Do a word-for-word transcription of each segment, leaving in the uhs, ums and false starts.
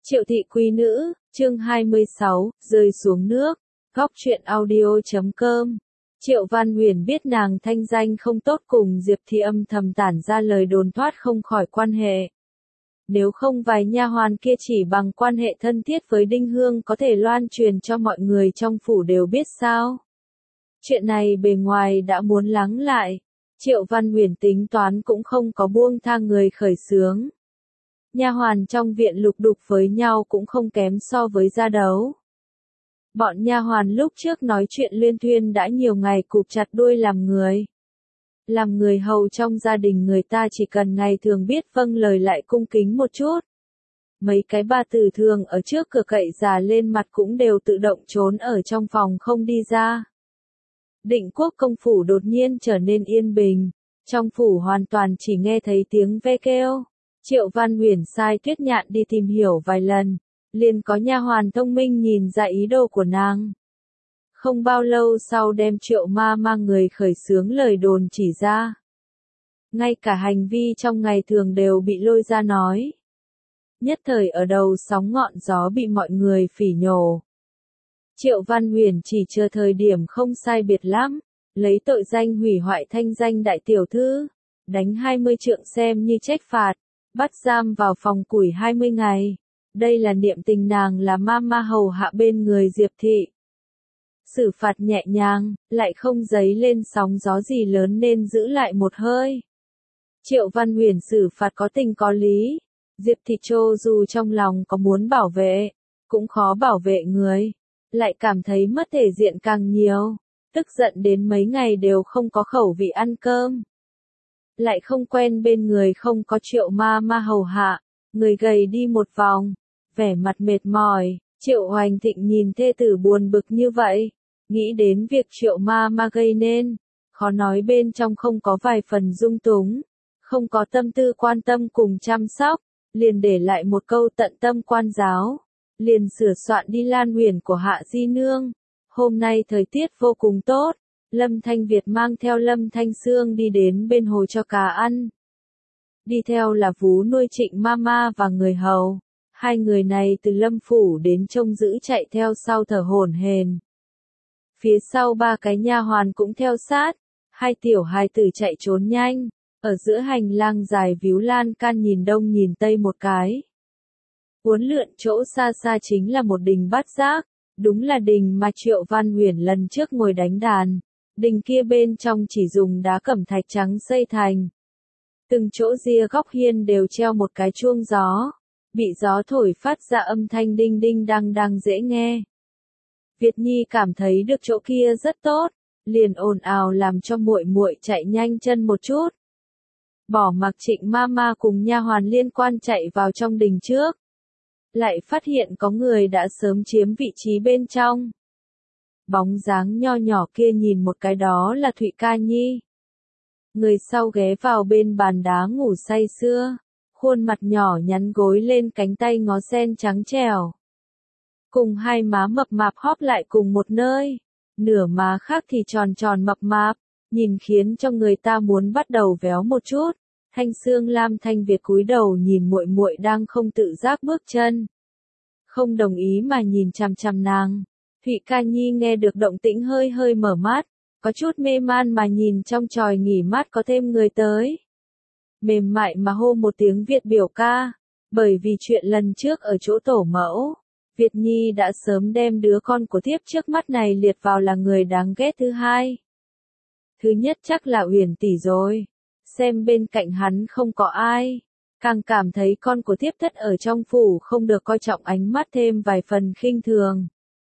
Triệu thị quý nữ, chương hai mươi sáu, rơi xuống nước, góc truyện audio chấm com. Triệu Văn Huyền biết nàng thanh danh không tốt cùng Diệp Thị âm thầm tản ra lời đồn thoát không khỏi quan hệ. Nếu không vài nha hoàn kia chỉ bằng quan hệ thân thiết với Đinh Hương có thể loan truyền cho mọi người trong phủ đều biết sao. Chuyện này bề ngoài đã muốn lắng lại, Triệu Văn Huyền tính toán cũng không có buông tha người khởi xướng. Nha hoàn trong viện lục đục với nhau cũng không kém so với gia đấu. Bọn nha hoàn lúc trước nói chuyện luyên thuyên đã nhiều ngày cụp chặt đuôi làm người. Làm người hầu trong gia đình người ta chỉ cần ngày thường biết vâng lời lại cung kính một chút. Mấy cái bà tử thường ở trước cửa cậy già lên mặt cũng đều tự động trốn ở trong phòng không đi ra. Định Quốc công phủ đột nhiên trở nên yên bình, trong phủ hoàn toàn chỉ nghe thấy tiếng ve kêu. Triệu Văn Huyền sai Tuyết Nhạn đi tìm hiểu vài lần, liền có nha hoàn thông minh nhìn ra ý đồ của nàng. Không bao lâu sau đem Triệu ma mang người khởi xướng lời đồn chỉ ra. Ngay cả hành vi trong ngày thường đều bị lôi ra nói. Nhất thời ở đầu sóng ngọn gió bị mọi người phỉ nhổ. Triệu Văn Huyền chỉ chờ thời điểm không sai biệt lắm, lấy tội danh hủy hoại thanh danh đại tiểu thư, đánh hai mươi trượng xem như trách phạt. Bắt giam vào phòng củi hai mươi ngày. Đây là niệm tình nàng là ma ma hầu hạ bên người Diệp Thị. Xử phạt nhẹ nhàng, lại không dấy lên sóng gió gì lớn nên giữ lại một hơi. Triệu Văn Huyền xử phạt có tình có lý. Diệp Thị cho dù trong lòng có muốn bảo vệ, cũng khó bảo vệ người. Lại cảm thấy mất thể diện càng nhiều. Tức giận đến mấy ngày đều không có khẩu vị ăn cơm. Lại không quen bên người không có Triệu ma ma hầu hạ, người gầy đi một vòng, vẻ mặt mệt mỏi. Triệu Hoành Thịnh nhìn thê tử buồn bực như vậy, nghĩ đến việc Triệu ma ma gây nên, khó nói bên trong không có vài phần dung túng, không có tâm tư quan tâm cùng chăm sóc, liền để lại một câu tận tâm quan giáo, liền sửa soạn đi Lan Huyền của Hạ Di Nương. Hôm nay thời tiết vô cùng tốt. Lâm Thanh Việt mang theo Lâm Thanh Sương đi đến bên hồ cho cá ăn. Đi theo là vú nuôi Trịnh Mama và người hầu. Hai người này từ Lâm Phủ đến trông giữ chạy theo sau thở hổn hển. Phía sau ba cái nha hoàn cũng theo sát. Hai tiểu hài tử chạy trốn nhanh. Ở giữa hành lang dài víu lan can nhìn đông nhìn tây một cái. Uốn lượn chỗ xa xa chính là một đình Bát Giác. Đúng là đình mà Triệu Văn Huyền lần trước ngồi đánh đàn. Đình kia bên trong chỉ dùng đá cẩm thạch trắng xây thành. Từng chỗ ria góc hiên đều treo một cái chuông gió. Bị gió thổi phát ra âm thanh đinh đinh đang đang dễ nghe. Việt Nhi cảm thấy được chỗ kia rất tốt, liền ồn ào làm cho muội muội chạy nhanh chân một chút. Bỏ mặc Trịnh Mama cùng nha hoàn liên quan chạy vào trong đình trước. Lại phát hiện có người đã sớm chiếm vị trí bên trong. Bóng dáng nho nhỏ kia nhìn một cái đó là Thụy Ca Nhi. Người sau ghé vào bên bàn đá ngủ say sưa, khuôn mặt nhỏ nhắn gối lên cánh tay ngó sen trắng trẻo. Cùng hai má mập mạp hóp lại cùng một nơi, nửa má khác thì tròn tròn mập mạp, nhìn khiến cho người ta muốn bắt đầu véo một chút. Thanh Sương Lam Thanh Việt cúi đầu nhìn muội muội đang không tự giác bước chân. Không đồng ý mà nhìn chằm chằm nàng. Thụy Ca Nhi nghe được động tĩnh hơi hơi mở mắt, có chút mê man mà nhìn trong chòi nghỉ mát có thêm người tới. Mềm mại mà hô một tiếng Việt biểu ca, bởi vì chuyện lần trước ở chỗ tổ mẫu, Việt Nhi đã sớm đem đứa con của thiếp trước mắt này liệt vào là người đáng ghét thứ hai. Thứ nhất chắc là Huyền tỷ rồi, xem bên cạnh hắn không có ai, càng cảm thấy con của thiếp thất ở trong phủ không được coi trọng ánh mắt thêm vài phần khinh thường.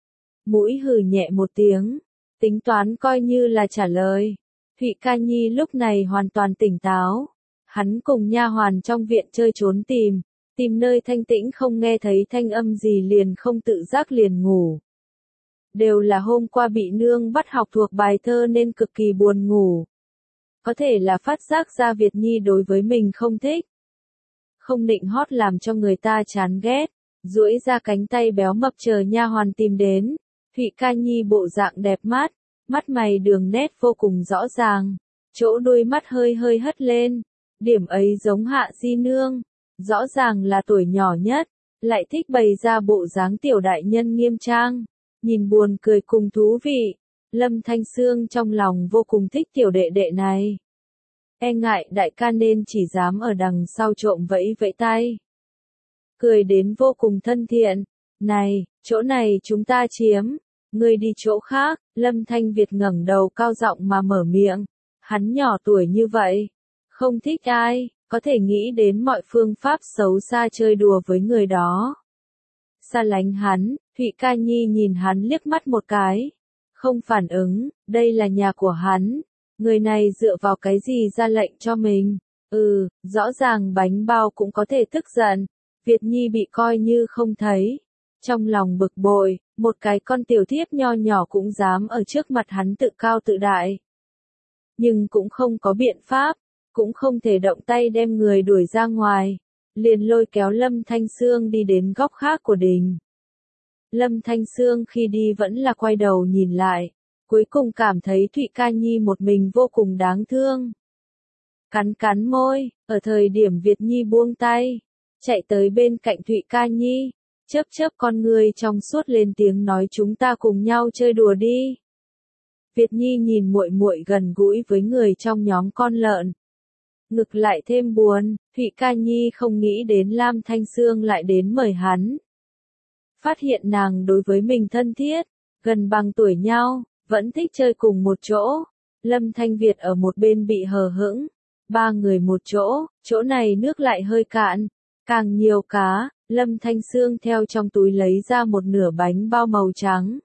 Mũi hừ nhẹ một tiếng, tính toán coi như là trả lời. Thụy Ca Nhi lúc này hoàn toàn tỉnh táo. Hắn cùng nha hoàn trong viện chơi trốn tìm, tìm nơi thanh tĩnh không nghe thấy thanh âm gì liền không tự giác liền ngủ. Đều là hôm qua bị nương bắt học thuộc bài thơ nên cực kỳ buồn ngủ. Có thể là phát giác ra Việt Nhi đối với mình không thích. Không nịnh hót làm cho người ta chán ghét, duỗi ra cánh tay béo mập chờ nha hoàn tìm đến. Thụy Ca Nhi bộ dạng đẹp mắt, mắt mày đường nét vô cùng rõ ràng, chỗ đuôi mắt hơi hơi hất lên, điểm ấy giống Hạ Di Nương, rõ ràng là tuổi nhỏ nhất, lại thích bày ra bộ dáng tiểu đại nhân nghiêm trang, nhìn buồn cười cùng thú vị. Lâm Thanh Sương trong lòng vô cùng thích tiểu đệ đệ này. E ngại đại ca nên chỉ dám ở đằng sau trộm vẫy vẫy tay. Cười đến vô cùng thân thiện. Này, chỗ này chúng ta chiếm, ngươi đi chỗ khác. Lâm Thanh Việt ngẩng đầu cao giọng mà mở miệng. Hắn nhỏ tuổi như vậy, không thích ai, có thể nghĩ đến mọi phương pháp xấu xa chơi đùa với người đó. Xa lánh hắn, Thụy Ca Nhi nhìn hắn liếc mắt một cái. Không phản ứng, đây là nhà của hắn. Người này dựa vào cái gì ra lệnh cho mình? Ừ, rõ ràng bánh bao cũng có thể tức giận. Việt Nhi bị coi như không thấy. Trong lòng bực bội, một cái con tiểu thiếp nho nhỏ cũng dám ở trước mặt hắn tự cao tự đại. Nhưng cũng không có biện pháp, cũng không thể động tay đem người đuổi ra ngoài. Liền lôi kéo Lâm Thanh Sương đi đến góc khác của đình. Lâm Thanh Sương khi đi vẫn là quay đầu nhìn lại, cuối cùng cảm thấy Thụy Ca Nhi một mình vô cùng đáng thương. Cắn cắn môi, ở thời điểm Việt Nhi buông tay, chạy tới bên cạnh Thụy Ca Nhi, chớp chớp con người trong suốt lên tiếng nói chúng ta cùng nhau chơi đùa đi. Việt Nhi nhìn muội muội gần gũi với người trong nhóm con lợn. Ngực lại thêm buồn, Thụy Ca Nhi không nghĩ đến Lam Thanh Sương lại đến mời hắn. Phát hiện nàng đối với mình thân thiết, gần bằng tuổi nhau, vẫn thích chơi cùng một chỗ. Lâm Thanh Việt ở một bên bị hờ hững. Ba người một chỗ, chỗ này nước lại hơi cạn, càng nhiều cá. Lâm Thanh Sương theo trong túi lấy ra một nửa bánh bao màu trắng.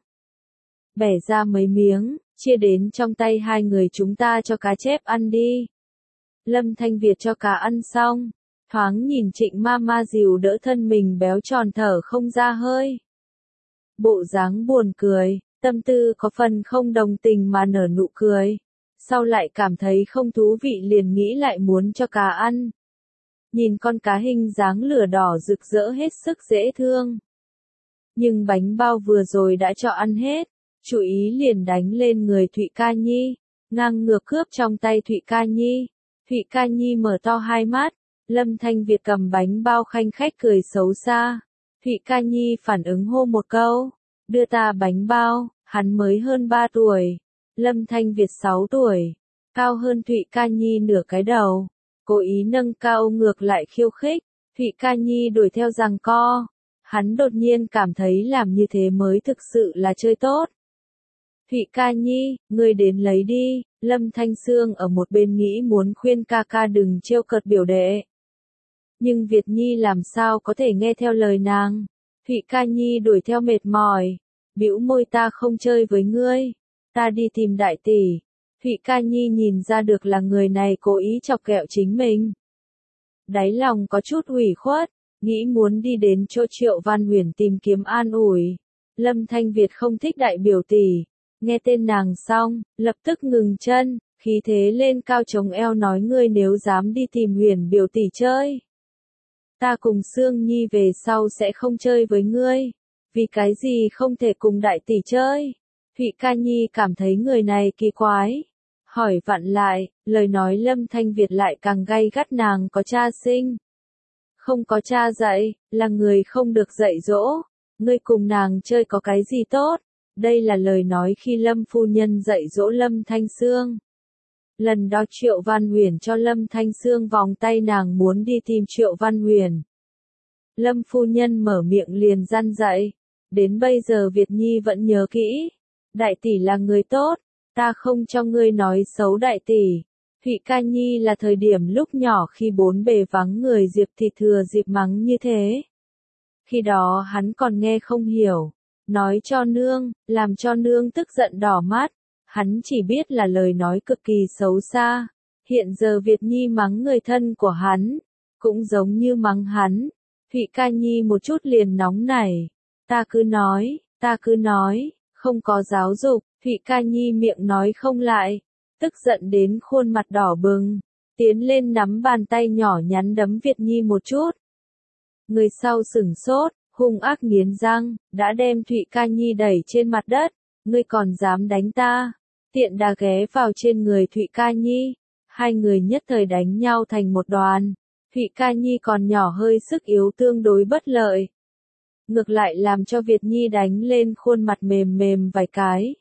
Bẻ ra mấy miếng, chia đến trong tay hai người chúng ta cho cá chép ăn đi. Lâm Thanh Việt cho cá ăn xong, thoáng nhìn Trịnh ma ma dìu đỡ thân mình béo tròn thở không ra hơi. Bộ dáng buồn cười, tâm tư có phần không đồng tình mà nở nụ cười. Sau lại cảm thấy không thú vị liền nghĩ lại muốn cho cá ăn. Nhìn con cá hình dáng lửa đỏ rực rỡ hết sức dễ thương. Nhưng bánh bao vừa rồi đã cho ăn hết, chú ý liền đánh lên người Thụy Ca Nhi, ngang ngược cướp trong tay Thụy Ca Nhi. Thụy Ca Nhi mở to hai mắt, Lâm Thanh Việt cầm bánh bao khanh khách cười xấu xa. Thụy Ca Nhi phản ứng hô một câu, đưa ta bánh bao, hắn mới hơn ba tuổi. Lâm Thanh Việt sáu tuổi, cao hơn Thụy Ca Nhi nửa cái đầu, cố ý nâng cao ngược lại khiêu khích. Thụy Ca Nhi đuổi theo giằng co, hắn đột nhiên cảm thấy làm như thế mới thực sự là chơi tốt. Thụy Ca Nhi, ngươi đến lấy đi. Lâm Thanh Sương ở một bên nghĩ muốn khuyên ca ca đừng trêu cợt biểu đệ. Nhưng Việt Nhi làm sao có thể nghe theo lời nàng. Thụy Ca Nhi đuổi theo mệt mỏi, bĩu môi ta không chơi với ngươi, ta đi tìm đại tỷ. Thụy Ca Nhi nhìn ra được là người này cố ý chọc ghẹo chính mình. Đáy lòng có chút ủy khuất, nghĩ muốn đi đến chỗ Triệu Văn Huyền tìm kiếm an ủi. Lâm Thanh Việt không thích đại biểu tỷ. Nghe tên nàng xong, lập tức ngừng chân, khí thế lên cao chống eo nói ngươi nếu dám đi tìm Huyền biểu tỷ chơi. Ta cùng Sương Nhi về sau sẽ không chơi với ngươi. Vì cái gì không thể cùng đại tỷ chơi? Thụy Ca Nhi cảm thấy người này kỳ quái. Hỏi vặn lại, lời nói Lâm Thanh Việt lại càng gay gắt nàng có cha sinh. Không có cha dạy, là người không được dạy dỗ. Ngươi cùng nàng chơi có cái gì tốt? Đây là lời nói khi Lâm phu nhân dạy dỗ Lâm Thanh Sương. Lần đó Triệu Văn Huyền cho Lâm Thanh Sương vòng tay nàng muốn đi tìm Triệu Văn Huyền. Lâm phu nhân mở miệng liền gian dạy. Đến bây giờ Việt Nhi vẫn nhớ kỹ. Đại tỷ là người tốt, ta không cho ngươi nói xấu đại tỷ. Thụy Ca Nhi là thời điểm lúc nhỏ khi bốn bề vắng người Diệp thì thừa dịp mắng như thế. Khi đó hắn còn nghe không hiểu. Nói cho nương, làm cho nương tức giận đỏ mắt. Hắn chỉ biết là lời nói cực kỳ xấu xa. Hiện giờ Việt Nhi mắng người thân của hắn, cũng giống như mắng hắn. Thụy Ca Nhi một chút liền nóng nảy. Ta cứ nói, ta cứ nói, không có giáo dục. Thụy Ca Nhi miệng nói không lại, tức giận đến khuôn mặt đỏ bừng, tiến lên nắm bàn tay nhỏ nhắn đấm Việt Nhi một chút. Người sau sửng sốt, hung ác nghiến răng, đã đem Thụy Ca Nhi đẩy trên mặt đất. Ngươi còn dám đánh ta? Tiện đà ghé vào trên người Thụy Ca Nhi. Hai người nhất thời đánh nhau thành một đoàn. Thụy Ca Nhi còn nhỏ hơi sức yếu tương đối bất lợi. ngược lại làm cho Việt Nhi đánh lên khuôn mặt mềm mềm vài cái.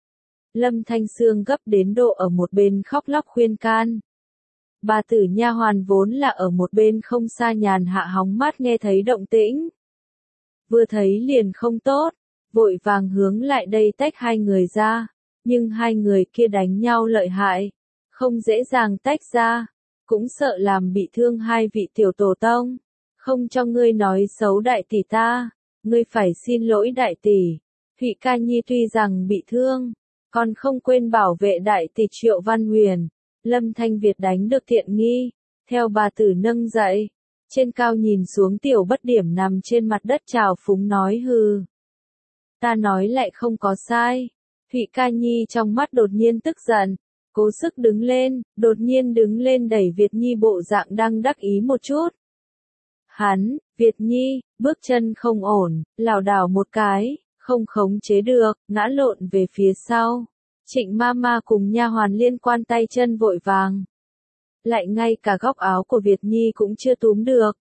Lâm Thanh Sương gấp đến độ ở một bên khóc lóc khuyên can. Bà tử nha hoàn vốn là ở một bên không xa nhàn hạ hóng mát nghe thấy động tĩnh. Vừa thấy liền không tốt, vội vàng hướng lại đây tách hai người ra, nhưng hai người kia đánh nhau lợi hại, không dễ dàng tách ra, cũng sợ làm bị thương hai vị tiểu tổ tông, không cho ngươi nói xấu đại tỷ ta, ngươi phải xin lỗi đại tỷ. Thụy Ca Nhi tuy rằng bị thương, còn không quên bảo vệ đại tỷ Triệu Văn Huyền. Lâm Thanh Việt đánh được tiện nghi, theo bà tử nâng dậy, trên cao nhìn xuống tiểu bất điểm nằm trên mặt đất trào phúng nói hừ. Ta nói lại không có sai. Thụy Ca Nhi trong mắt đột nhiên tức giận, cố sức đứng lên, đột nhiên đứng lên đẩy Việt Nhi bộ dạng đang đắc ý một chút. Hắn, Việt Nhi, bước chân không ổn, lảo đảo một cái, không khống chế được, ngã lộn về phía sau. Trịnh Mama cùng nha hoàn liên quan tay chân vội vàng. Lại ngay cả góc áo của Việt Nhi cũng chưa túm được.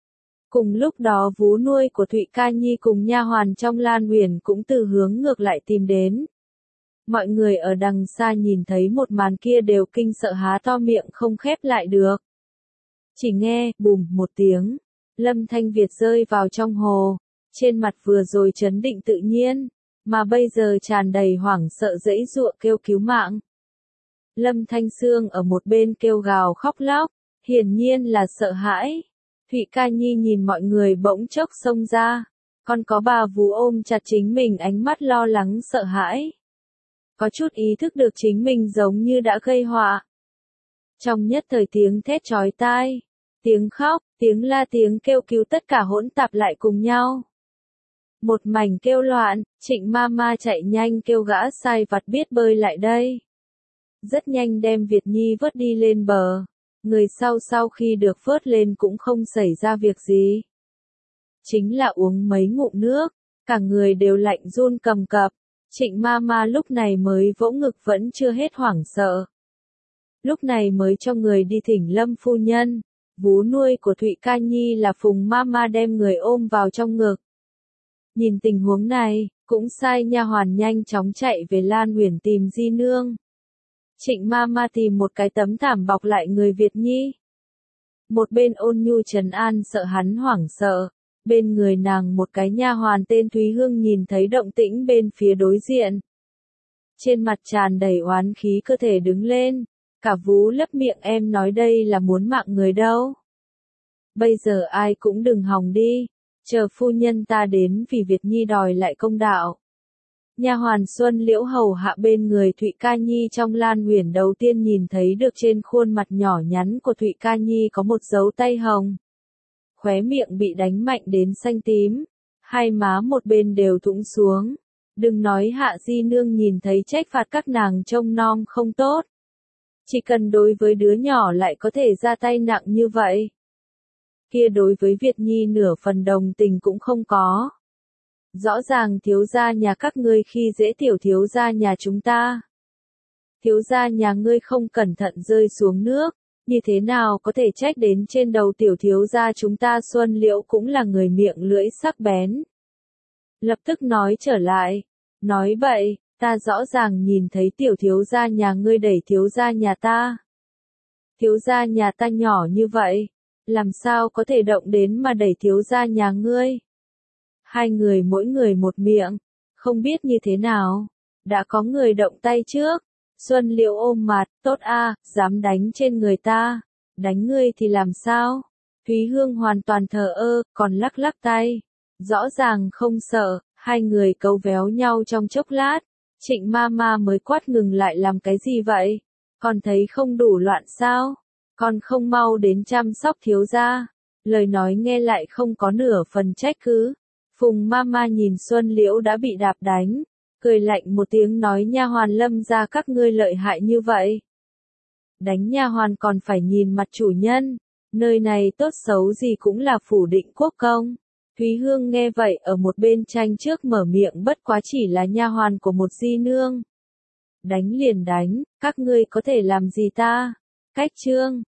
Cùng lúc đó vú nuôi của Thụy Ca Nhi cùng nha hoàn trong Lan Huyền cũng từ hướng ngược lại tìm đến. Mọi người ở đằng xa nhìn thấy một màn kia đều kinh sợ há to miệng không khép lại được. Chỉ nghe, bùm một tiếng, Lâm Thanh Việt rơi vào trong hồ, trên mặt vừa rồi trấn định tự nhiên, mà bây giờ tràn đầy hoảng sợ giãy giụa kêu cứu mạng. Lâm Thanh Sương ở một bên kêu gào khóc lóc, hiển nhiên là sợ hãi. Thụy Ca Nhi nhìn mọi người bỗng chốc xông ra, còn có bà vú ôm chặt chính mình ánh mắt lo lắng sợ hãi. Có chút ý thức được chính mình giống như đã gây họa. Trong nhất thời tiếng thét chói tai, tiếng khóc, tiếng la tiếng kêu cứu tất cả hỗn tạp lại cùng nhau. Một mảnh kêu loạn, Trịnh Mama chạy nhanh kêu gã sai vặt biết bơi lại đây. Rất nhanh đem Việt Nhi vớt đi lên bờ. Người sau sau khi được vớt lên cũng không xảy ra việc gì. Chính là uống mấy ngụm nước, cả người đều lạnh run cầm cập. Trịnh Mama lúc này mới vỗ ngực vẫn chưa hết hoảng sợ. Lúc này mới cho người đi thỉnh Lâm phu nhân. Vú nuôi của Thụy Ca Nhi là Phùng Mama đem người ôm vào trong ngực. Nhìn tình huống này, cũng sai nha hoàn nhanh chóng chạy về Lan Huyền tìm Di Nương. Trịnh Mama tìm một cái tấm thảm bọc lại người Việt Nhi. Một bên ôn nhu trấn an sợ hắn hoảng sợ, bên người nàng một cái nha hoàn tên Thúy Hương nhìn thấy động tĩnh bên phía đối diện. Trên mặt tràn đầy oán khí cơ thể đứng lên, cả vú lấp miệng em nói đây là muốn mạng người đâu. Bây giờ ai cũng đừng hòng đi, chờ phu nhân ta đến vì Việt Nhi đòi lại công đạo. Nha hoàn Xuân Liễu hầu hạ bên người Thụy Ca Nhi trong Lan Huyền đầu tiên nhìn thấy được trên khuôn mặt nhỏ nhắn của Thụy Ca Nhi có một dấu tay hồng. Khóe miệng bị đánh mạnh đến xanh tím, hai má một bên đều thũng xuống. Đừng nói Hạ Di Nương nhìn thấy trách phạt các nàng trông nom không tốt. Chỉ cần đối với đứa nhỏ lại có thể ra tay nặng như vậy. Kia đối với Việt Nhi nửa phần đồng tình cũng không có. Rõ ràng thiếu gia nhà các ngươi khi dễ tiểu thiếu gia nhà chúng ta. Thiếu gia nhà ngươi không cẩn thận rơi xuống nước, như thế nào có thể trách đến trên đầu tiểu thiếu gia chúng ta. Xuân Liễu cũng là người miệng lưỡi sắc bén. Lập tức nói trở lại, nói bậy, ta rõ ràng nhìn thấy tiểu thiếu gia nhà ngươi đẩy thiếu gia nhà ta. Thiếu gia nhà ta nhỏ như vậy, làm sao có thể động đến mà đẩy thiếu gia nhà ngươi. Hai người mỗi người một miệng, không biết như thế nào, đã có người động tay trước. Xuân Liễu ôm mặt, tốt a, dám đánh trên người ta, đánh ngươi thì làm sao? Thúy Hương hoàn toàn thờ ơ, còn lắc lắc tay, rõ ràng không sợ, hai người cấu véo nhau trong chốc lát, Trịnh Mama mới quát ngừng lại làm cái gì vậy? Còn thấy không đủ loạn sao? Còn không mau đến chăm sóc thiếu gia. Lời nói nghe lại không có nửa phần trách cứ. Phùng Mama nhìn Xuân Liễu đã bị đạp đánh, cười lạnh một tiếng nói nha hoàn Lâm gia các ngươi lợi hại như vậy. Đánh nha hoàn còn phải nhìn mặt chủ nhân, nơi này tốt xấu gì cũng là phủ định quốc công. Thúy Hương nghe vậy ở một bên tranh trước mở miệng bất quá chỉ là nha hoàn của một di nương. Đánh liền đánh, các ngươi có thể làm gì ta? Cách chương